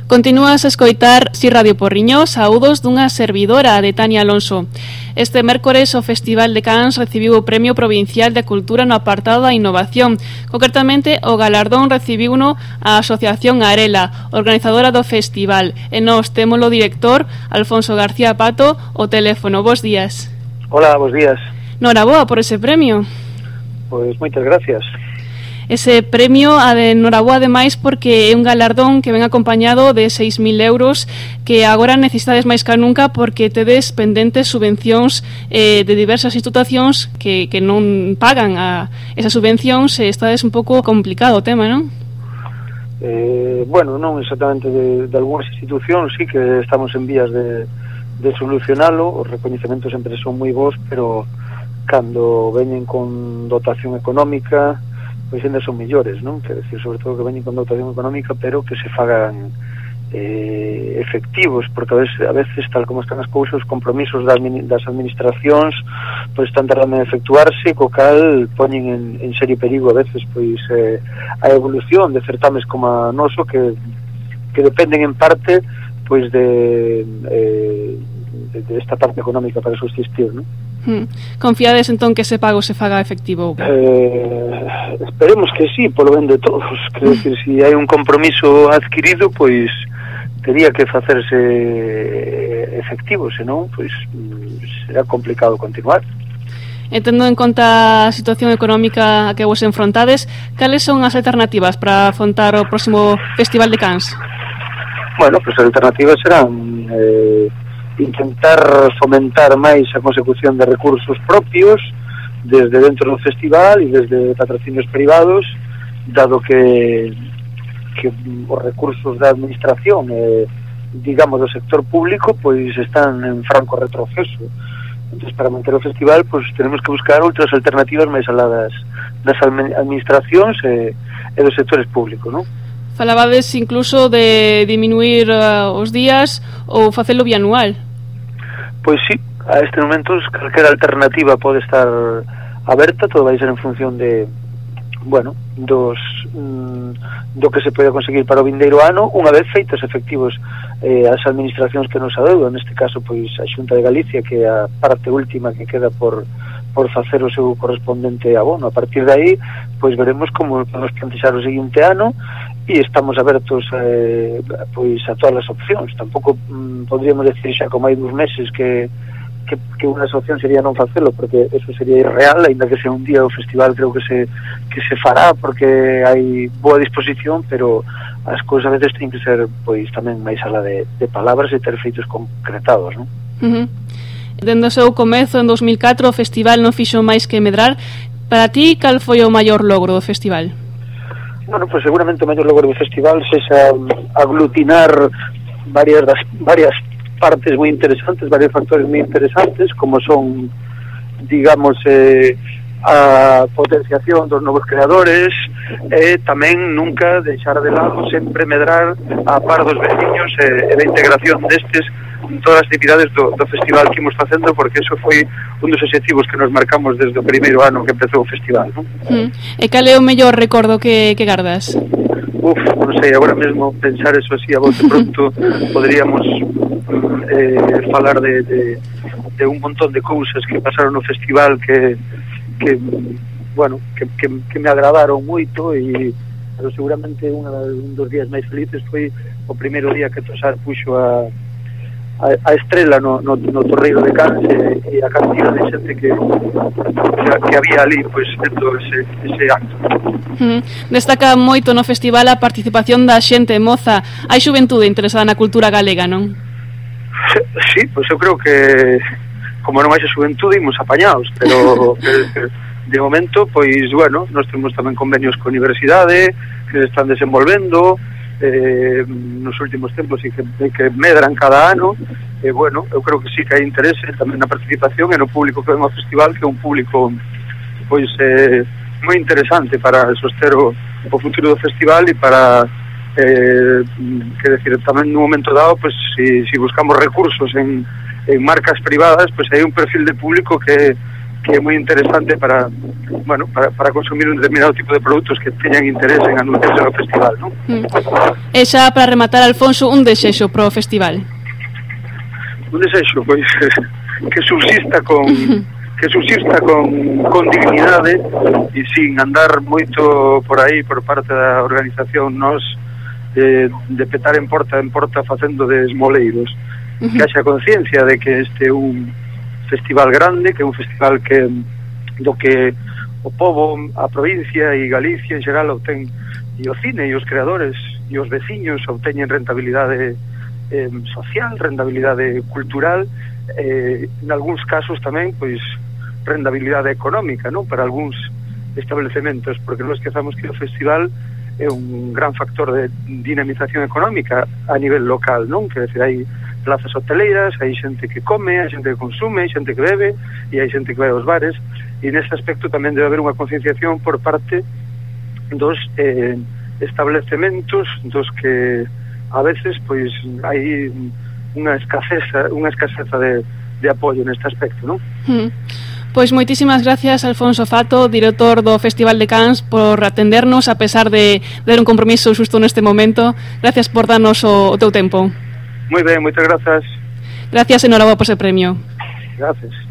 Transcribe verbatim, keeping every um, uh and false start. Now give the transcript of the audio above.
Continúas a escoitar Si Radio Porriño, saúdos dunha servidora de Tania Alonso. Este mércores o Festival de Cans recibiu o Premio Provincial de Cultura no apartado da innovación. Concretamente, o galardón recibiuno a Asociación Arela, organizadora do festival. E nós témolo director, Alfonso García Pato, o teléfono. Bos días. Hola, bos días. Noraboa por ese premio. Pois moitas gracias. Ese premio a de Noraboa ademais porque é un galardón que ven acompañado de seis mil euros que agora necesitades máis que nunca porque tedes pendentes subvencións eh, de diversas institucións que, que non pagan a esas subvencións e estades un pouco complicado o tema, non? Eh, bueno, non exactamente de, de algunhas institucións, sí que estamos en vías de, de solucionalo. Os recoñecementos sempre son moi bons, pero cando veñen con dotación económica pois ainda son millores, non? Quer decir, sobre todo que veñen con dotación económica, pero que se fagan eh, efectivos, porque a veces, a veces, tal como están as cousas, os compromisos das, das administracións pois están tardando en efectuarse, co cal poñen en, en serio perigo a veces pois eh, a evolución de certames como a noso que, que dependen en parte pois de, eh, de, de esta parte económica para subsistir, non? Hmm. Confiades entón que ese pago se faga efectivo? Eh, esperemos que sí, polo ben de todos. Quero dicir, se si hai un compromiso adquirido, pois tería que facerse efectivo, senón, pois será complicado continuar. E tendo en conta a situación económica a que vos enfrontades, cales son as alternativas para afrontar o próximo Festival de Cans? Bueno, pois as alternativas serán eh, intentar fomentar máis a consecución de recursos propios desde dentro do festival e desde patrocinios privados, dado que, que os recursos da administración e, digamos, do sector público pois están en franco retroceso. Entón, para manter o festival pois tenemos que buscar outras alternativas máis alá das, das administracións e, e dos sectores públicos, non? Falabades incluso de diminuir uh, os días ou facelo bianual. Pois sí, a este momento calquera alternativa pode estar aberta, todo vai ser en función de, bueno, dos mm, do que se pode conseguir para o vindeiro ano, unha vez feitos efectivos eh, as administracións que nos adeudan, neste caso pois a Xunta de Galicia, que é a parte última que queda por por facer o seu correspondente abono. A partir de aí, pois veremos como podemos plantexar o seguinte ano e estamos abertos eh, pois a todas as opcións. Tampouco mm, podríamos decir xa como hai dos meses que, que, que unha opción sería non facelo, porque eso sería irreal, ainda que sea un día o festival creo que se, que se fará porque hai boa disposición, pero as cousas a veces ten que ser pois tamén máis alá de, de palabras e ter feitos concretados, non? Uh-huh. Dende o seu comezo en dos mil catro o festival non fixo máis que medrar. Para ti, cal foi o maior logro do festival? Bueno, pues seguramente o maior logro do festival sexa aglutinar varias das, varias partes moi interesantes, varios factores moi interesantes, como son, digamos, eh, a potenciación dos novos creadores e tamén nunca deixar de lado, sempre medrar a par dos veciños e, e da integración destes todas as actividades do, do festival que imos facendo, porque eso foi un dos obxectivos que nos marcamos desde o primeiro ano que empezou o festival, non? Mm. E cal é o mellor recordo que, que gardas? Uf, non sei, agora mesmo pensar eso así a voz de pronto poderíamos eh, falar de, de, de un montón de cousas que pasaron no festival que, que bueno, que, que, que me agradaron moito, e pero seguramente unha, un dos días máis felices foi o primeiro día que Tosar puxo a A, a estrela no, no, no Torreiro de Cans e, e a cantidad de xente que, que había ali pois dentro ese, ese acto. Mm. Destaca moito no festival a participación da xente moza. Hai xuventude interesada na cultura galega, non? Sí, pois eu creo que como non hai xuventude imos apañados, pero que, de momento, pois, bueno, nós temos tamén convenios con a universidade que se están desenvolvendo Eh, nos últimos tempos e que, que medran cada ano, e eh, bueno, eu creo que sí que hai interese tamén na participación e no público que ven ao festival, que é un público pois eh, moi interesante para soster o, o futuro do festival e para eh, que decir, tamén nun momento dado, pois si, si buscamos recursos en, en marcas privadas, pois hai un perfil de público que que é moi interesante para, bueno, para, para consumir un determinado tipo de produtos que teñan interés en anunciarse no festival, non? Mm. E xa para rematar, Alfonso, un desexo pro festival. Un desexo, pois, que subsista con que subsista con, con dignidade e sin andar moito por aí por parte da organización nos de, de petar en porta en porta facendo de esmoleiros. Uh-huh. Que haxa conciencia de que este é un festival grande, que é un festival que do que o pobo, a provincia e Galicia en xeral obtén, e o cine e os creadores e os veciños obteñen rentabilidade eh, social, rentabilidade cultural, eh, en algúns casos tamén pois rentabilidade económica, non? Para algúns establecementos, porque non esquezamos que o festival é un gran factor de dinamización económica a nivel local, non? Que decir, hai plazas hoteleiras, hai xente que come, hai xente que consume, hai xente que bebe e hai xente que vai aos bares, e nese aspecto tamén debe haber unha concienciación por parte dos eh, establecementos dos que a veces pois hai unha escaseza, unha escaseza de, de apoio neste aspecto, non? Mm. Pois moitísimas gracias, Alfonso Fato, director do Festival de Cans, por atendernos a pesar de ter un compromiso xusto neste momento. Gracias por darnos o, o teu tempo. Moi ben, moitas grazas. Gracias, enhorabuena por ese premio. Gracias.